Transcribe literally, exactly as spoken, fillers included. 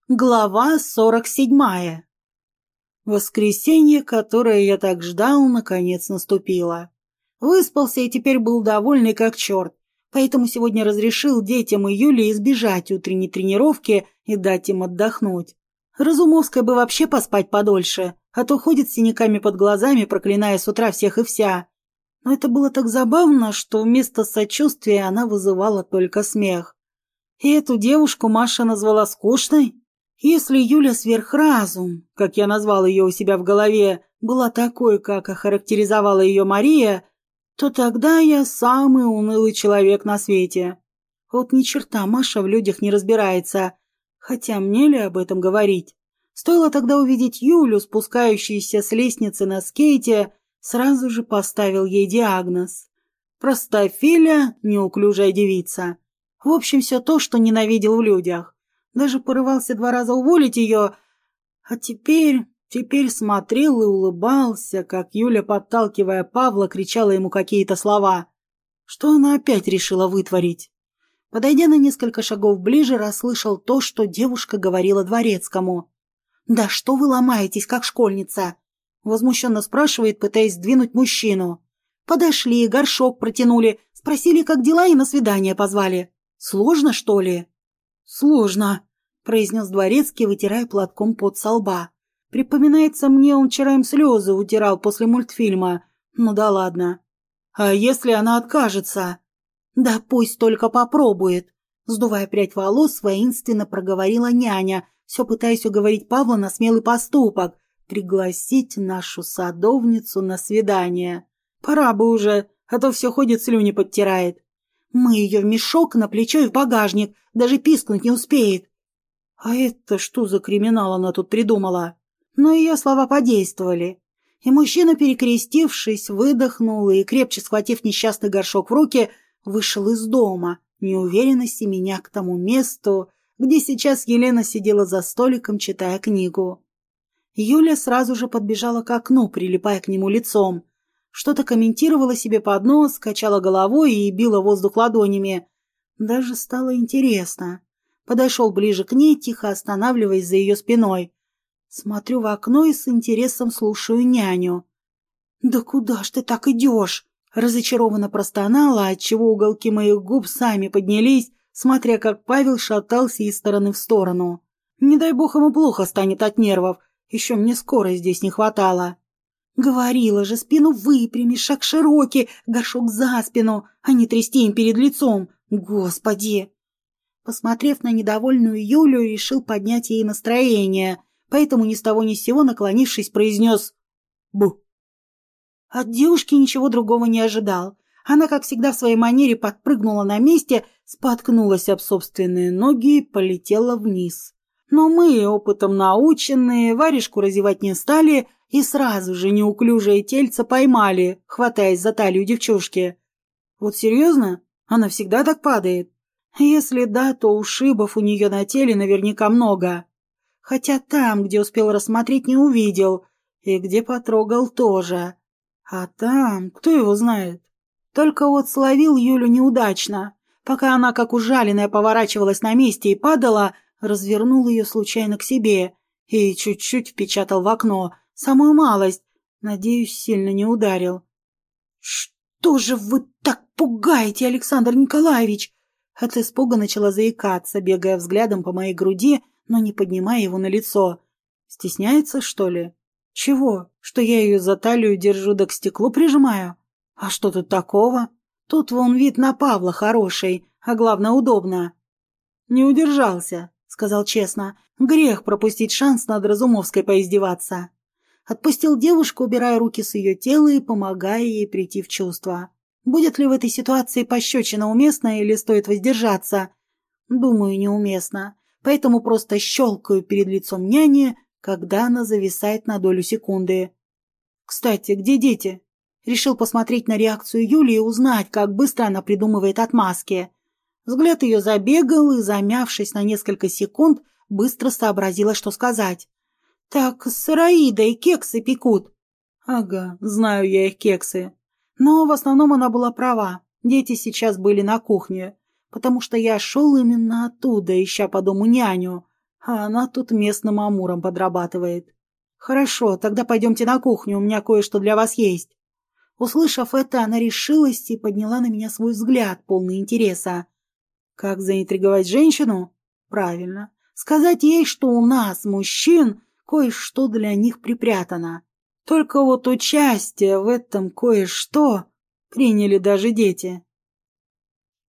Глава сорок седьмая. Воскресенье, которое я так ждал, наконец наступило. Выспался и теперь был довольный как черт, поэтому сегодня разрешил детям и Юле избежать утренней тренировки и дать им отдохнуть. Разумовская бы вообще поспать подольше, а то ходит с синяками под глазами, проклиная с утра всех и вся. Но это было так забавно, что вместо сочувствия она вызывала только смех. И эту девушку Маша назвала скучной? Если Юля сверхразум, как я назвал ее у себя в голове, была такой, как охарактеризовала ее Мария, то тогда я самый унылый человек на свете. Вот ни черта Маша в людях не разбирается, хотя мне ли об этом говорить? Стоило тогда увидеть Юлю, спускающуюся с лестницы на скейте, сразу же поставил ей диагноз. Простофиля, неуклюжая девица. В общем, все то, что ненавидел в людях. Даже порывался два раза уволить ее, а теперь, теперь смотрел и улыбался, как Юля, подталкивая Павла, кричала ему какие-то слова. Что она опять решила вытворить? Подойдя на несколько шагов ближе, расслышал то, что девушка говорила дворецкому. «Да что вы ломаетесь, как школьница?» Возмущенно спрашивает, пытаясь сдвинуть мужчину. Подошли, горшок протянули, спросили, как дела, и на свидание позвали. Сложно, что ли? Сложно, произнес дворецкий, вытирая платком пот со лба. Припоминается мне, он вчера им слезы утирал после мультфильма. Ну да ладно. А если она откажется? Да пусть только попробует. Сдувая прядь волос, воинственно проговорила няня, все пытаясь уговорить Павла на смелый поступок — пригласить нашу садовницу на свидание. Пора бы уже, а то все ходит, слюни подтирает. Мы ее в мешок, на плечо и в багажник, даже пискнуть не успеет. А это что за криминал она тут придумала? Но ее слова подействовали. И мужчина, перекрестившись, выдохнул и, крепче схватив несчастный горшок в руки, вышел из дома, неуверенно семеня к тому месту, где сейчас Елена сидела за столиком, читая книгу. Юля сразу же подбежала к окну, прилипая к нему лицом. Что-то комментировала себе под нос, качала головой и била воздух ладонями. Даже стало интересно. Подошел ближе к ней, тихо останавливаясь за ее спиной. Смотрю в окно и с интересом слушаю няню. «Да куда ж ты так идешь?» Разочарованно простонала, отчего уголки моих губ сами поднялись, смотря как Павел шатался из стороны в сторону. Не дай бог ему плохо станет от нервов, еще мне скоро здесь не хватало. Говорила же, спину выпрями, шаг широкий, горшок за спину, а не трясти им перед лицом. Господи! Посмотрев на недовольную Юлю, решил поднять ей настроение, поэтому ни с того ни с сего, наклонившись, произнес «Бу». От девушки ничего другого не ожидал. Она, как всегда, в своей манере подпрыгнула на месте, споткнулась об собственные ноги и полетела вниз. Но мы, опытом наученные, варежку разевать не стали и сразу же неуклюжее тельце поймали, хватаясь за талию девчушки. Вот серьезно? Она всегда так падает? Если да, то ушибов у нее на теле наверняка много. Хотя там, где успел рассмотреть, не увидел, и где потрогал тоже. А там, кто его знает? Только вот словил Юлю неудачно. Пока она, как ужаленная, поворачивалась на месте и падала, развернул ее случайно к себе и чуть-чуть впечатал в окно, самую малость, надеюсь, сильно не ударил. «Что же вы так пугаете, Александр Николаевич?» От испуга начала заикаться, бегая взглядом по моей груди, но не поднимая его на лицо. «Стесняется, что ли? Чего? Что я ее за талию держу да к стеклу прижимаю? А что тут такого? Тут вон вид на Павла хороший, а главное удобно». «Не удержался», — сказал честно. «Грех пропустить шанс над Разумовской поиздеваться». Отпустил девушку, убирая руки с ее тела и помогая ей прийти в чувство. Будет ли в этой ситуации пощечина уместна или стоит воздержаться? Думаю, неуместно. Поэтому просто щелкаю перед лицом няни, когда она зависает на долю секунды. «Кстати, где дети?» Решил посмотреть на реакцию Юли и узнать, как быстро она придумывает отмазки. Взгляд ее забегал и, замявшись на несколько секунд, быстро сообразила, что сказать. «Так с Ираидой кексы пекут». «Ага, знаю я их кексы». Но в основном она была права. Дети сейчас были на кухне, потому что я шел именно оттуда, ища по дому няню. А она тут местным амуром подрабатывает. Хорошо, тогда пойдемте на кухню, у меня кое-что для вас есть. Услышав это, она решилась и подняла на меня свой взгляд, полный интереса. Как заинтриговать женщину? Правильно. Сказать ей, что у нас, мужчин, кое-что для них припрятано. Только вот участие в этом кое-что приняли даже дети.